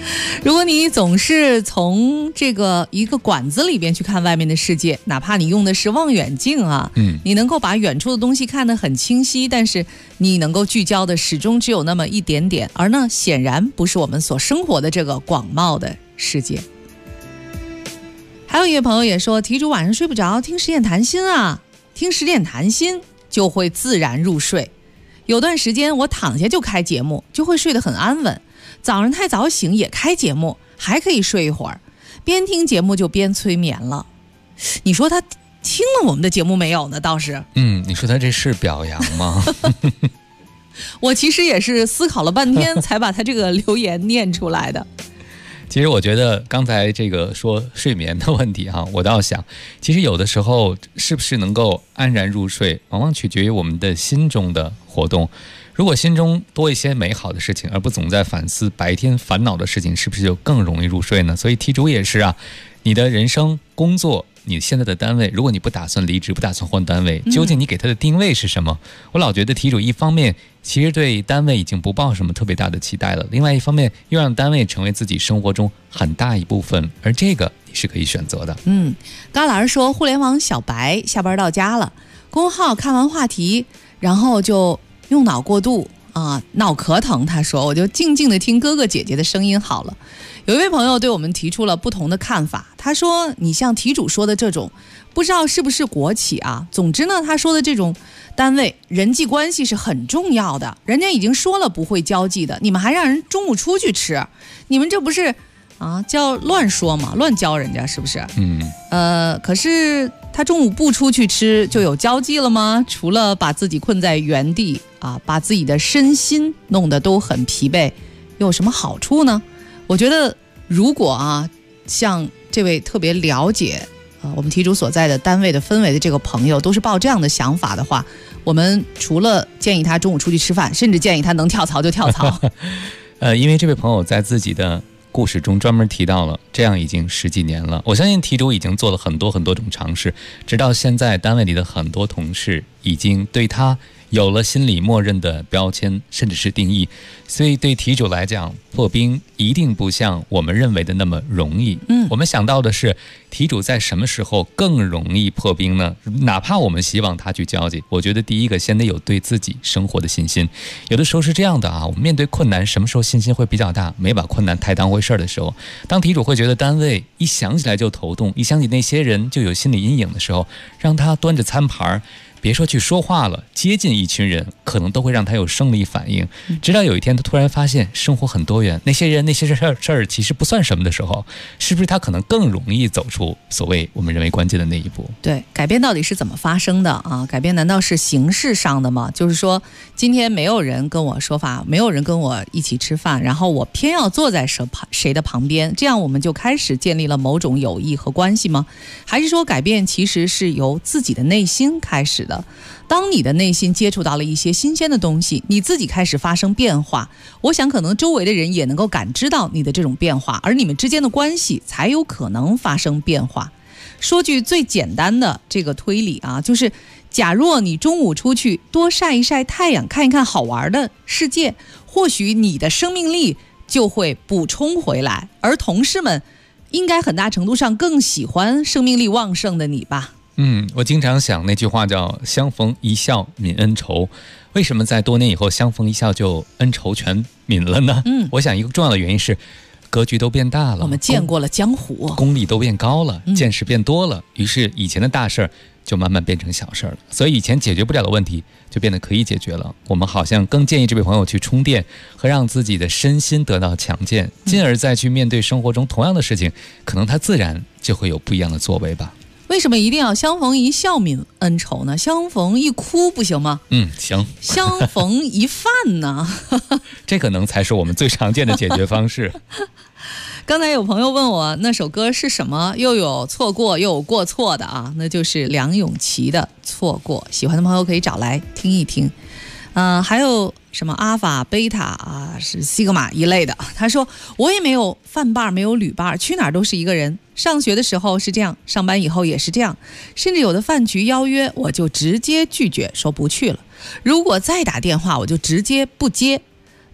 如果你总是从这个一个管子里边去看外面的世界，哪怕你用的是望远镜啊，你能够把远处的东西看得很清晰，但是你能够聚焦的始终只有那么一点点，而呢，显然不是我们所生活的这个广袤的世界。还有一位朋友也说，题主晚上睡不着，听十点谈心啊，听十点谈心就会自然入睡。有段时间我躺下就开节目，就会睡得很安稳。早上太早醒也开节目，还可以睡一会儿，边听节目就边催眠了。你说他听了我们的节目没有呢？倒是， 你说他这是表扬吗？ 我其实也是思考了半天才把他这个留言念出来的。 其实我觉得刚才这个说睡眠的问题哈，我倒想，其实有的时候是不是能够安然入睡，往往取决于我们的心中的活动。如果心中多一些美好的事情，而不总在反思白天烦恼的事情，是不是就更容易入睡呢？所以题主也是啊，你的人生、工作，你现在的单位，如果你不打算离职，不打算换单位，究竟你给他的定位是什么？我老觉得题主一方面其实对单位已经不抱什么特别大的期待了，另外一方面又让单位成为自己生活中很大一部分，而这个你是可以选择的。 高老师说，互联网小白下班到家了，公号看完话题，然后就用脑过度啊，脑壳疼。他说，我就静静的听哥哥姐姐的声音好了。有一位朋友对我们提出了不同的看法，他说，你像题主说的这种，不知道是不是国企啊，总之呢，他说的这种单位人际关系是很重要的，人家已经说了不会交际的，你们还让人中午出去吃，你们这不是啊叫乱说嘛，乱教人家是不是？可是他中午不出去吃就有交际了吗？除了把自己困在原地啊，把自己的身心弄得都很疲惫，有什么好处呢？我觉得如果啊，像这位特别了解我们题主所在的单位的氛围的这个朋友都是抱这样的想法的话，我们除了建议他中午出去吃饭，甚至建议他能跳槽就跳槽。 因为这位朋友在自己的故事中专门提到了，这样已经10几年了。我相信题主已经做了很多种尝试，直到现在单位里的很多同事已经对他有了心里默认的标签，甚至是定义。所以对题主来讲，破冰一定不像我们认为的那么容易。我们想到的是，题主在什么时候更容易破冰呢？哪怕我们希望他去交际，我觉得第一个先得有对自己生活的信心。有的时候是这样的啊，我们面对困难，什么时候信心会比较大？没把困难太当回事的时候。当题主会觉得单位一想起来就头痛，一想起那些人就有心理阴影的时候，让他端着餐盘，别说去说话了，接近一群人可能都会让他有生理反应。直到有一天他突然发现生活很多元，那些人那些事儿其实不算什么的时候，是不是他可能更容易走出所谓我们认为关键的那一步？ 对，改变到底是怎么发生的啊？改变难道是形式上的吗？就是说今天没有人跟我说话，没有人跟我一起吃饭，然后我偏要坐在谁的旁边，这样我们就开始建立了某种友谊和关系吗？还是说改变其实是由自己的内心开始的？当你的内心接触到了一些新鲜的东西，你自己开始发生变化，我想可能周围的人也能够感知到你的这种变化，而你们之间的关系才有可能发生变化。说句最简单的这个推理啊，就是假若你中午出去多晒一晒太阳，看一看好玩的世界，或许你的生命力就会补充回来，而同事们应该很大程度上更喜欢生命力旺盛的你吧。 我经常想那句话叫相逢一笑泯恩仇，为什么在多年以后相逢一笑就恩仇全泯了呢？我想一个重要的原因是格局都变大了， 我们见过了江湖， 功力都变高了，见识变多了，于是以前的大事就慢慢变成小事了。所以以前解决不了的问题就变得可以解决了。我们好像更建议这位朋友去充电和让自己的身心得到强健，进而再去面对生活中同样的事情，可能他自然就会有不一样的作为吧。 为什么一定要相逢一笑泯恩仇呢？相逢一哭不行吗？ 行。 相逢一饭呢？ 这可能才是我们最常见的解决方式。 刚才有朋友问我那首歌是什么，又有错过又有过错的啊，那就是梁咏琪的《错过》，喜欢的朋友可以找来听一听。还有什么阿法、贝塔啊，是西格玛一类的。他说我也没有饭伴，没有旅伴，去哪儿都是一个人。上学的时候是这样，上班以后也是这样，甚至有的饭局邀约我就直接拒绝，说不去了。如果再打电话我就直接不接。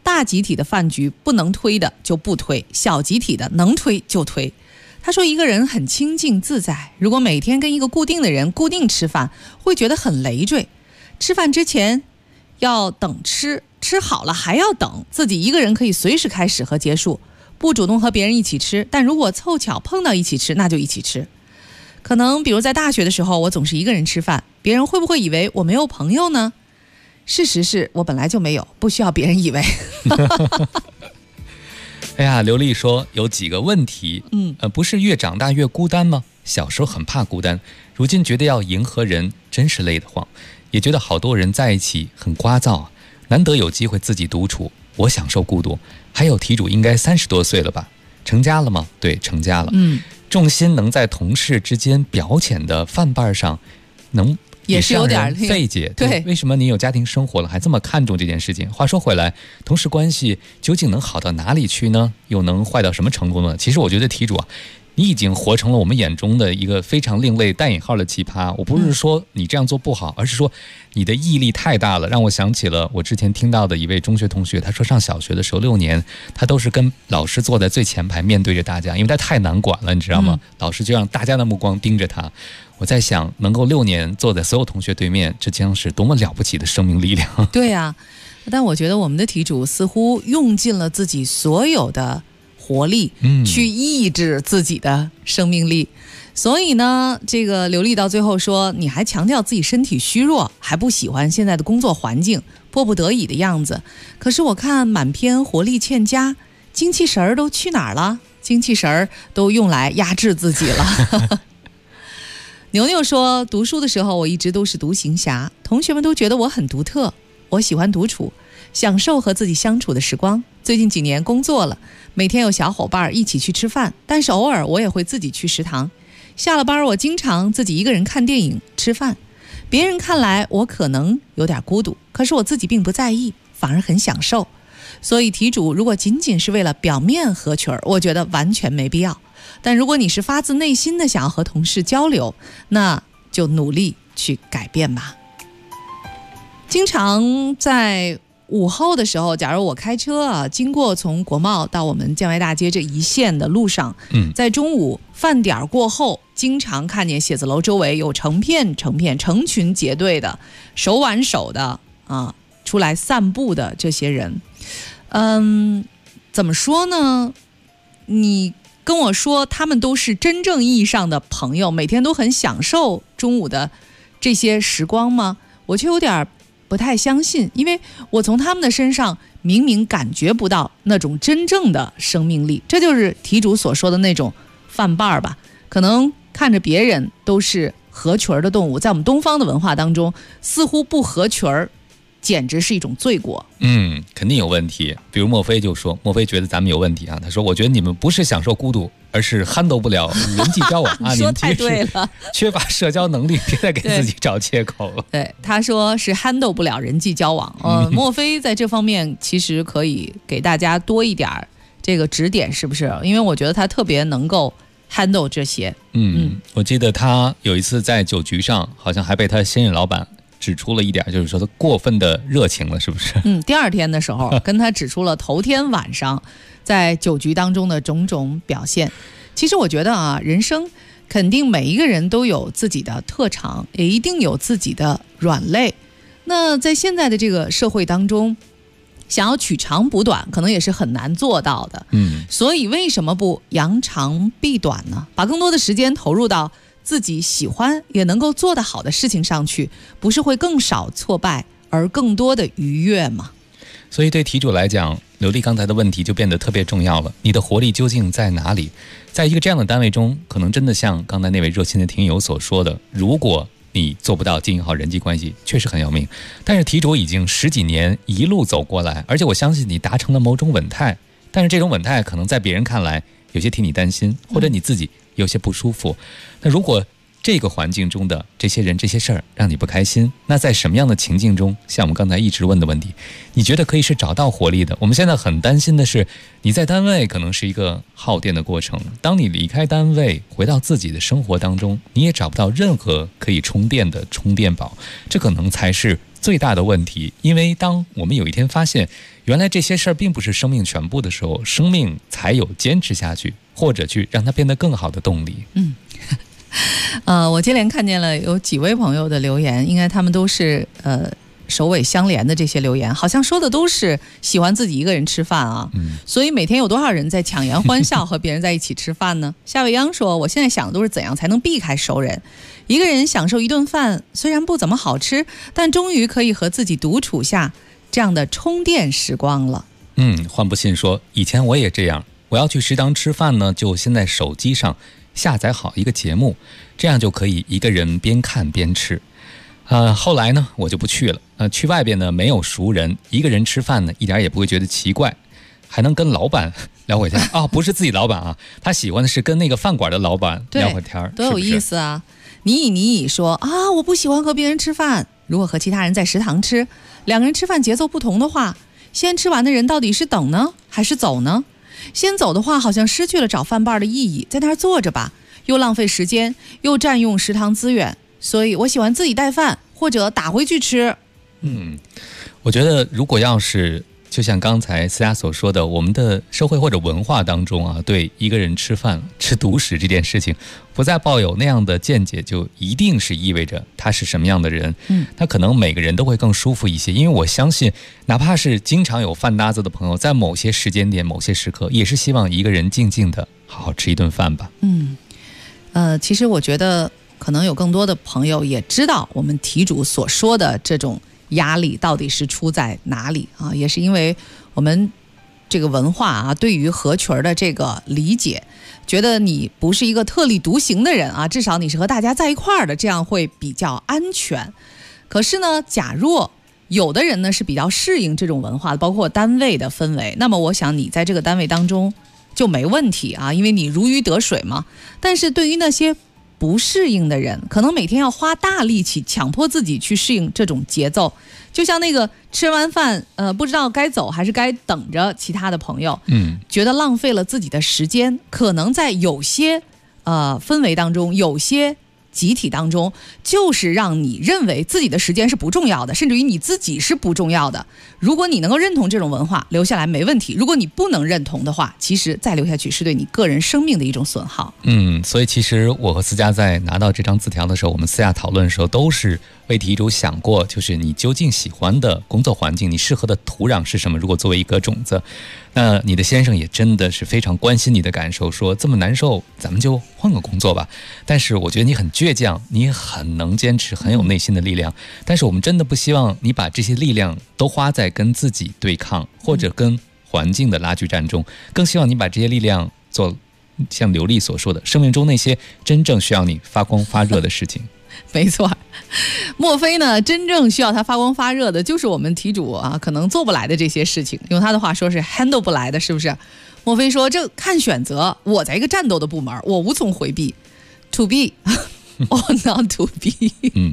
大集体的饭局不能推的就不推，小集体的能推就推。他说一个人很清静自在，如果每天跟一个固定的人固定吃饭，会觉得很累赘。吃饭之前要等吃，吃好了还要等，自己一个人可以随时开始和结束，不主动和别人一起吃，但如果凑巧碰到一起吃，那就一起吃。可能比如在大学的时候，我总是一个人吃饭，别人会不会以为我没有朋友呢？事实是我本来就没有，不需要别人以为。 哎呀，刘丽说有几个问题，不是越长大越孤单吗？小时候很怕孤单，如今觉得要迎合人真是累得慌，也觉得好多人在一起很聒噪啊，难得有机会自己独处，我享受孤独。还有题主应该30多岁了吧？成家了吗？对，成家了。重心能在同事之间表浅的饭伴上，能也是有点费解。 对， 为什么你有家庭生活了还这么看重这件事情？话说回来，同事关系究竟能好到哪里去呢？又能坏到什么程度呢？其实我觉得题主啊，你已经活成了我们眼中的一个非常另类带引号的奇葩。我不是说你这样做不好，而是说你的毅力太大了，让我想起了我之前听到的一位中学同学，他说上小学的时候6年，他都是跟老师坐在最前排面对着大家，因为他太难管了，你知道吗？老师就让大家的目光盯着他。我在想，能够6年坐在所有同学对面，这将是多么了不起的生命力量。 对啊，但我觉得我们的题主似乎用尽了自己所有的活力去抑制自己的生命力。所以呢，这个刘丽到最后说，你还强调自己身体虚弱，还不喜欢现在的工作环境，迫不得已的样子。可是我看满篇活力欠佳，精气神儿都去哪儿了？精气神儿都用来压制自己了。牛牛说，读书的时候我一直都是独行侠，同学们都觉得我很独特，我喜欢独处，享受和自己相处的时光。最近几年工作了，每天有小伙伴一起去吃饭，但是偶尔我也会自己去食堂。下了班我经常自己一个人看电影吃饭，别人看来我可能有点孤独，可是我自己并不在意，反而很享受。所以题主如果仅仅是为了表面合群，我觉得完全没必要。但如果你是发自内心的想要和同事交流，那就努力去改变吧。经常在午后的时候，假如我开车啊，经过从国贸到我们建外大街这一线的路上，在中午饭点过后，经常看见写字楼周围有成片成群结队的手挽手的啊出来散步的这些人。怎么说呢？你跟我说他们都是真正意义上的朋友，每天都很享受中午的这些时光吗？我却有点不太相信，因为我从他们的身上明明感觉不到那种真正的生命力。这就是题主所说的那种饭伴吧，可能看着别人都是合群的动物，在我们东方的文化当中，似乎不合群简直是一种罪过。 肯定有问题。比如墨菲就说，墨菲觉得咱们有问题啊。他说，我觉得你们不是享受孤独，而是handle不了人际交往啊。 说太对了， 缺乏社交能力，别再给自己找借口了。 对，他说是handle不了人际交往。墨菲在这方面其实可以给大家多一点这个指点，是不是？因为我觉得他特别能够handle这些。 我记得他有一次在酒局上，好像还被他现任老板指出了一点，就是说他过分的热情了，是不是？ 第二天的时候跟他指出了头天晚上在酒局当中的种种表现。其实我觉得啊，人生肯定每一个人都有自己的特长，也一定有自己的软肋。那在现在的这个社会当中，想要取长补短，可能也是很难做到的。所以为什么不扬长避短呢？把更多的时间投入到自己喜欢也能够做得好的事情上去，不是会更少挫败而更多的愉悦吗？ 所以对题主来讲，刘丽刚才的问题就变得特别重要了。你的活力究竟在哪里？在一个这样的单位中，可能真的像刚才那位热心的听友所说的，如果你做不到经营好人际关系，确实很要命。但是题主已经10几年一路走过来，而且我相信你达成了某种稳态，但是这种稳态可能在别人看来有些替你担心，或者你自己有些不舒服。那如果这个环境中的这些人这些事儿让你不开心，那在什么样的情境中，像我们刚才一直问的问题，你觉得可以是找到活力的？我们现在很担心的是，你在单位可能是一个耗电的过程，当你离开单位回到自己的生活当中，你也找不到任何可以充电的充电宝，这可能才是最大的问题。因为当我们有一天发现原来这些事儿并不是生命全部的时候，生命才有坚持下去或者去让它变得更好的动力。 我接连看见了有几位朋友的留言，应该他们都是首尾相连的这些留言，好像说的都是喜欢自己一个人吃饭啊。所以每天有多少人在强颜欢笑和别人在一起吃饭呢？夏未央说，我现在想的都是怎样才能避开熟人，一个人享受一顿饭，虽然不怎么好吃，但终于可以和自己独处下这样的充电时光了。 换不信说，以前我也这样，我要去食堂吃饭呢，就先在手机上下载好一个节目，这样就可以一个人边看边吃。后来呢，我就不去了。去外边呢没有熟人，一个人吃饭呢一点也不会觉得奇怪，还能跟老板聊会天不是自己老板啊，他喜欢的是跟那个饭馆的老板聊会天， 多有意思啊！你以说我不喜欢和别人吃饭，如果和其他人在食堂吃，两个人吃饭节奏不同的话，先吃完的人到底是等呢还是走呢？先走的话好像失去了找饭伴的意义，在那儿坐着吧，又浪费时间，又占用食堂资源，所以我喜欢自己带饭或者打回去吃。 我觉得如果要是就像刚才思佳所说的，我们的社会或者文化当中啊，对一个人吃饭吃独食这件事情不再抱有那样的见解，就一定是意味着他是什么样的人。那可能每个人都会更舒服一些，因为我相信哪怕是经常有饭搭子的朋友，在某些时间点某些时刻也是希望一个人静静的好好吃一顿饭吧。 其实我觉得可能有更多的朋友也知道我们题主所说的这种压力到底是出在哪里啊？也是因为我们这个文化啊，对于合群的这个理解，觉得你不是一个特立独行的人啊，至少你是和大家在一块儿的，这样会比较安全。可是呢，假若有的人呢是比较适应这种文化的，包括单位的氛围，那么我想你在这个单位当中就没问题啊，因为你如鱼得水嘛。但是对于那些不适应的人，可能每天要花大力气强迫自己去适应这种节奏，就像那个吃完饭不知道该走还是该等着其他的朋友，觉得浪费了自己的时间，可能在有些氛围当中，有些集体当中，就是让你认为自己的时间是不重要的，甚至于你自己是不重要的。如果你能够认同这种文化，留下来没问题。如果你不能认同的话，其实再留下去是对你个人生命的一种损耗。 所以其实我和思佳在拿到这张字条的时候，我们私下讨论的时候，都是为题主想过，就是你究竟喜欢的工作环境，你适合的土壤是什么？如果作为一个种子，那你的先生也真的是非常关心你的感受，说这么难受，咱们就换个工作吧。但是我觉得你很倔强，你很能坚持，很有内心的力量。但是我们真的不希望你把这些力量都花在跟自己对抗或者跟环境的拉锯战中，更希望你把这些力量做像刘丽所说的，生命中那些真正需要你发光发热的事情。 没错，莫非呢，真正需要他发光发热的就是我们题主啊，可能做不来的这些事情，用他的话说是 handle 不来的，是不是？莫非说这看选择，我在一个战斗的部门，我无从回避 to be or not to be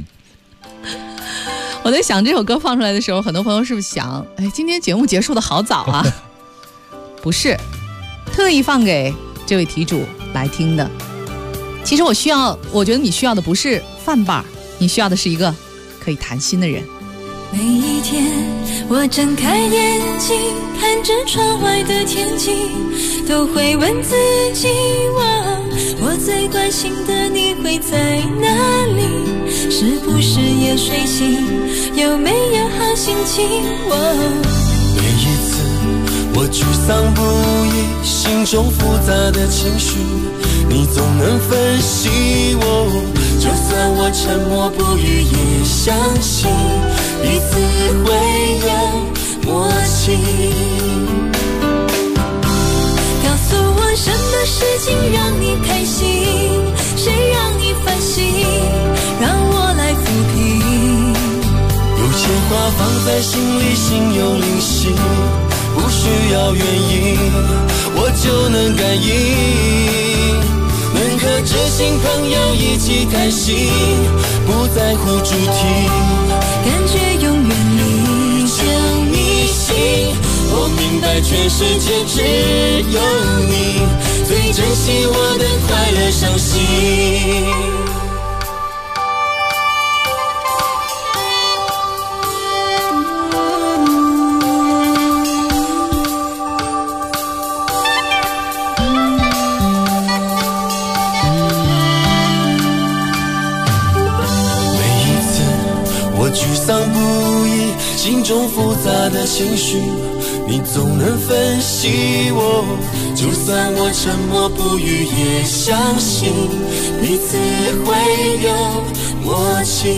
我在想这首歌放出来的时候，很多朋友是不是想，今天节目结束的好早啊？不是，特意放给这位题主来听的。其实我觉得你需要的不是饭伴，你需要的是一个可以谈心的人。 每一天我睁开眼睛，看着窗外的天气，都会问自己，我最关心的你会在哪里？是不是也睡醒？有没有好心情？ 每一次我沮丧不已，心中复杂的情绪，你总能分析我，就算我沉默不语，也相信彼此会有默契。 告诉我什么事情让你开心，谁让你烦心，让我来抚平。 有些话放在心里，心有灵犀，不需要原因，我就能感应。能和知心朋友一起谈心，不在乎主题， 感觉永远历久弥新。 我明白全世界只有你最珍惜我的快乐伤心。 沮丧不已，心中复杂的情绪，你总能分析我。就算我沉默不语，也相信彼此会有默契。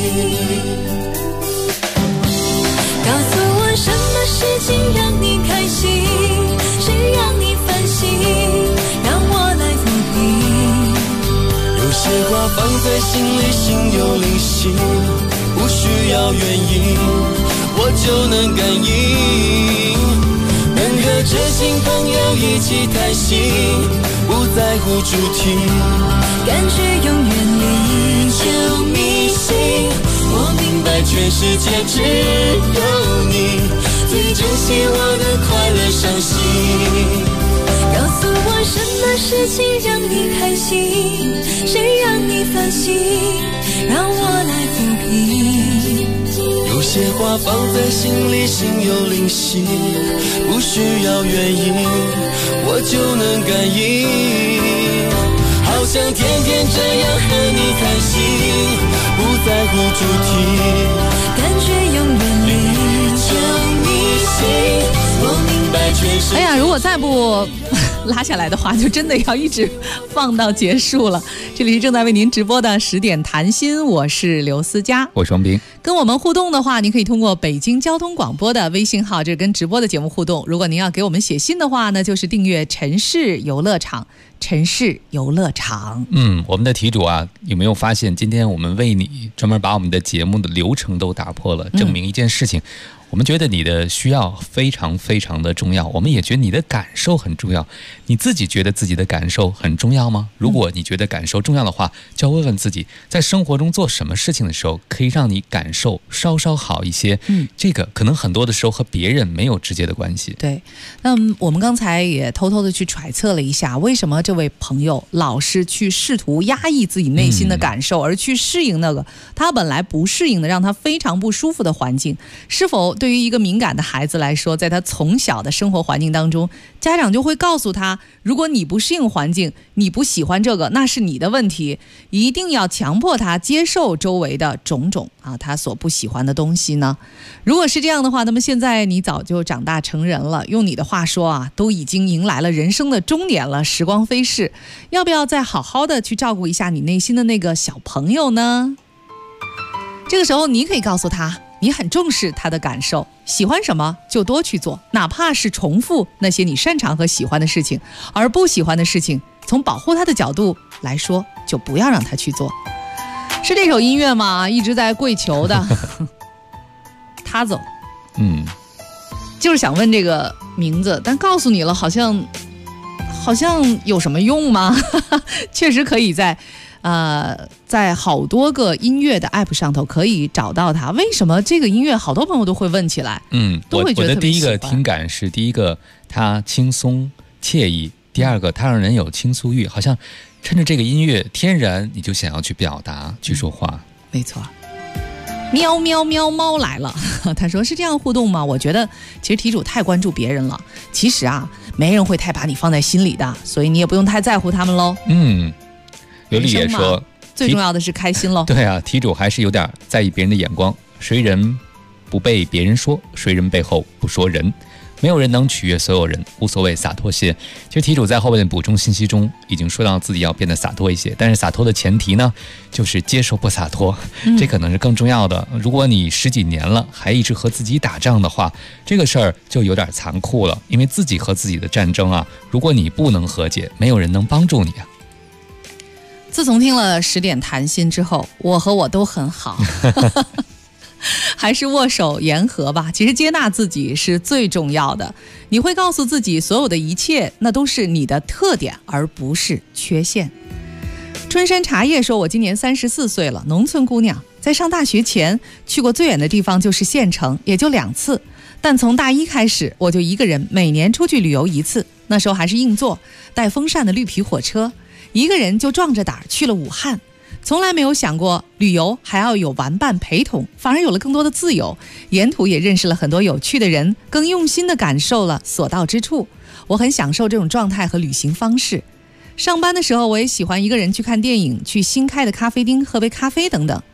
告诉我什么事情让你开心，谁让你烦心，让我来抚平。 有些话放在心里，心有灵犀，不需要原因，我就能感应。能和知心朋友一起谈心，不在乎主题， 感觉永远离就迷信。我明白全世界只有你最珍惜我的快乐伤心。 告诉我什么事情让你开心，谁让你烦心，让我来抚平。 有些话放在心里，心有灵犀，不需要原因，我就能感应。好想天天这样和你谈心，不在乎主题， 感觉永远离就迷信。我明白全世界。 哎呀，如果再不拉下来的话，就真的要一直放到结束了。这里是正在为您直播的10点谈心，我是刘思佳， 我是王斌。 跟我们互动的话，您可以通过北京交通广播的微信号，这是跟直播的节目互动。如果您要给我们写信的话呢，就是订阅城市游乐场。城市游乐场。 我们的题主啊，有没有发现今天我们为你专门把我们的节目的流程都打破了，证明一件事情。我们觉得你的需要非常非常的重要，我们也觉得你的感受很重要。你自己觉得自己的感受很重要吗？如果你觉得感受重要的话，就要问问自己，在生活中做什么事情的时候可以让你感受稍稍好一些。这个可能很多的时候和别人没有直接的关系。 对，那我们刚才也偷偷的去揣测了一下，为什么这位朋友老是去试图压抑自己内心的感受，而去适应那个他本来不适应的，让他非常不舒服的环境。是否对于一个敏感的孩子来说，在他从小的生活环境当中，家长就会告诉他，如果你不适应环境，你不喜欢这个，那是你的问题，一定要强迫他接受周围的种种他所不喜欢的东西呢？如果是这样的话，那么现在你早就长大成人了，用你的话说都已经迎来了人生的终点了，时光飞逝，要不要再好好的去照顾一下你内心的那个小朋友呢？这个时候你可以告诉他，你很重视他的感受，喜欢什么就多去做，哪怕是重复那些你擅长和喜欢的事情，而不喜欢的事情，从保护他的角度来说，就不要让他去做。是这首音乐吗？一直在跪求的他走。就是想问这个名字，但告诉你了，好像有什么用吗？确实可以在好多个音乐的 app 上头可以找到它。为什么这个音乐好多朋友都会问起来？都会觉得特别喜欢。我的第一个听感是，第一个它轻松惬意，第二个它让人有倾诉欲，好像趁着这个音乐，天然你就想要去表达、去说话。没错。喵喵喵，猫来了。他说是这样互动吗？我觉得其实题主太关注别人了。其实没人会太把你放在心里的，所以你也不用太在乎他们喽。刘丽也说，最重要的是开心喽。对啊，题主还是有点在意别人的眼光。谁人不被别人说，谁人背后不说人。没有人能取悦所有人，无所谓，洒脱些。其实题主在后面的补充信息中已经说到自己要变得洒脱一些，但是洒脱的前提呢，就是接受不洒脱，这可能是更重要的。如果你10几年了还一直和自己打仗的话，这个事儿就有点残酷了，因为自己和自己的战争如果你不能和解，没有人能帮助你自从听了10点谈心之后，我和我都很好。还是握手言和吧。其实接纳自己是最重要的，你会告诉自己所有的一切那都是你的特点而不是缺陷。春山茶叶说，我今年34岁了，农村姑娘，在上大学前去过最远的地方就是县城，也就2次，但从大1开始我就一个人每年出去旅游1次，那时候还是硬座带风扇的绿皮火车，一个人就壮着胆去了武汉。从来没有想过旅游还要有玩伴陪同，反而有了更多的自由，沿途也认识了很多有趣的人，更用心地感受了所到之处。我很享受这种状态和旅行方式。上班的时候我也喜欢一个人去看电影，去新开的咖啡厅喝杯咖啡等等。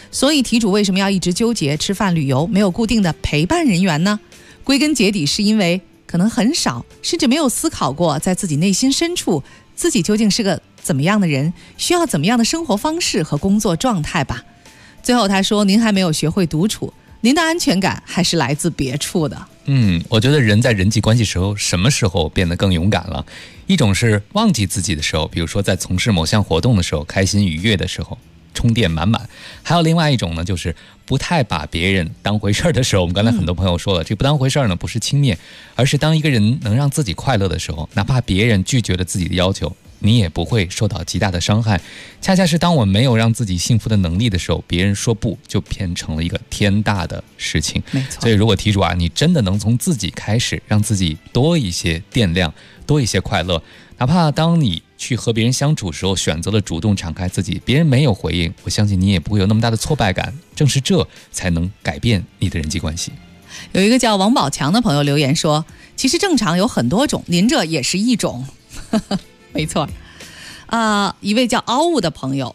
所以题主为什么要一直纠结吃饭旅游没有固定的陪伴人员呢？归根结底是因为可能很少甚至没有思考过在自己内心深处自己究竟是个怎么样的人，需要怎么样的生活方式和工作状态吧。最后他说，您还没有学会独处，您的安全感还是来自别处的。 我觉得人在人际关系时候什么时候变得更勇敢了？一种是忘记自己的时候，比如说在从事某项活动的时候，开心愉悦的时候，充电满满。还有另外一种呢，就是不太把别人当回事的时候。我们刚才很多朋友说了，这不当回事呢，不是轻蔑，而是当一个人能让自己快乐的时候，哪怕别人拒绝了自己的要求，你也不会受到极大的伤害。恰恰是当我们没有让自己幸福的能力的时候，别人说不就变成了一个天大的事情。 没错。 所以如果题主你真的能从自己开始，让自己多一些电量，多一些快乐，哪怕当你去和别人相处时候选择了主动敞开自己，别人没有回应，我相信你也不会有那么大的挫败感。正是这才能改变你的人际关系。 有一个叫王宝强的朋友留言说，其实正常有很多种，您这也是一种。没错。一位叫凹物的朋友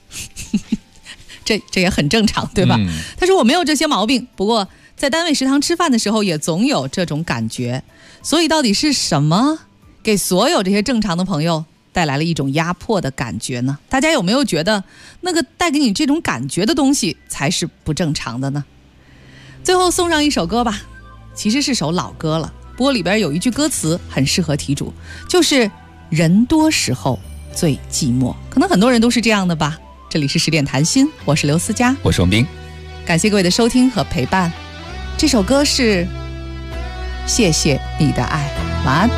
这也很正常对吧？他说我没有这些毛病，不过在单位食堂吃饭的时候也总有这种感觉。所以到底是什么给所有这些正常的朋友带来了一种压迫的感觉呢？大家有没有觉得那个带给你这种感觉的东西才是不正常的呢？最后送上一首歌吧，其实是首老歌了，不过里边有一句歌词很适合题主，就是人多时候最寂寞。可能很多人都是这样的吧。这里是10点谈心，我是刘思佳， 我是王斌， 感谢各位的收听和陪伴。这首歌是谢谢你的爱，晚安。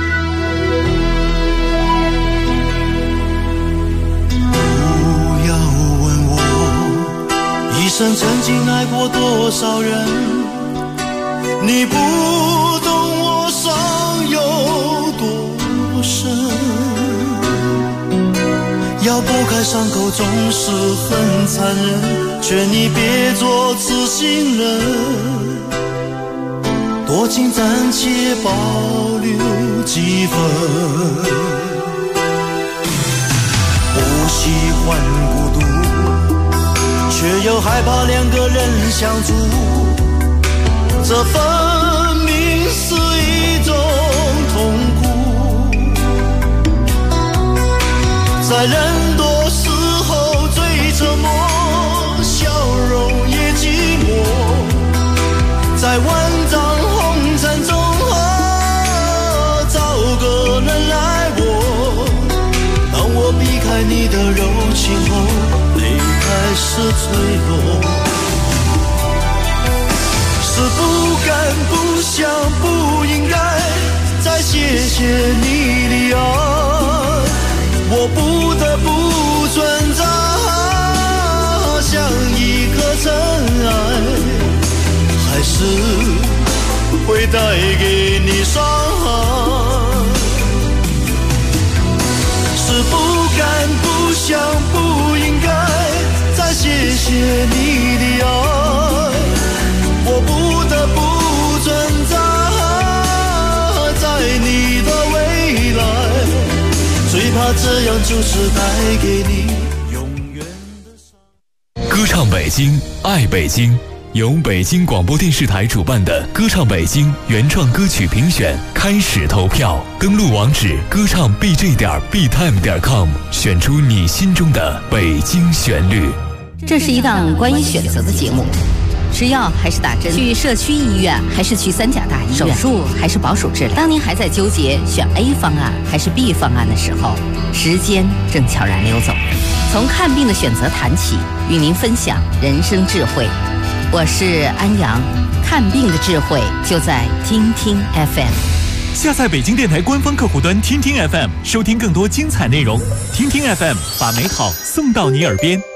不要问我一生曾经爱过多少人，你不懂我伤有多深。要拨开伤口总是很残忍，劝你别做痴心人，多情暂且保留几分。不喜欢孤独，却又害怕两个人相处，这分明是一种痛苦。在人多时候最沉默，笑容也寂寞，在万丈红尘中找个人来握。当我避开你的柔情后，泪开始坠落，是不敢不想不应该再谢谢你的爱，我不得不存在，像一颗尘埃，还是会带给你伤害。是不敢不想不应该再谢谢你的爱，我不得不存在，在你的未来，最怕这样就是带给你永远的伤。 歌唱北京，爱北京，由北京广播电视台主办的歌唱北京原创歌曲评选开始投票，登录网址歌唱 bj.btime.com， 选出你心中的北京旋律。 这是一档关于选择的节目，吃药还是打针，去社区医院还是去三甲大医院，手术还是保守治疗。当您还在纠结选 A 方案还是 B 方案的时候，时间正悄然溜走。从看病的选择谈起，与您分享人生智慧。我是安阳，看病的智慧就在听听 FM。 下载北京电台官方客户端听听 FM， 收听更多精彩内容。听听 FM， 把美好送到你耳边。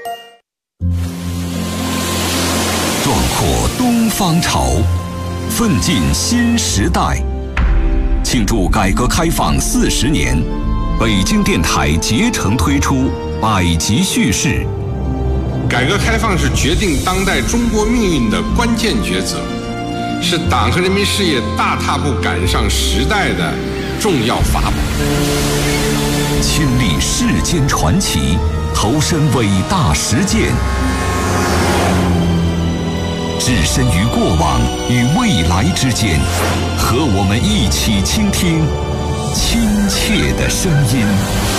壮阔东方潮，奋进新时代。庆祝改革开放40年，北京电台竭诚推出百集叙事。 改革开放是决定当代中国命运的关键抉择，是党和人民事业大踏步赶上时代的重要法宝。 亲历世间传奇，投身伟大实践， 置身于过往与未来之间，和我们一起倾听亲切的声音。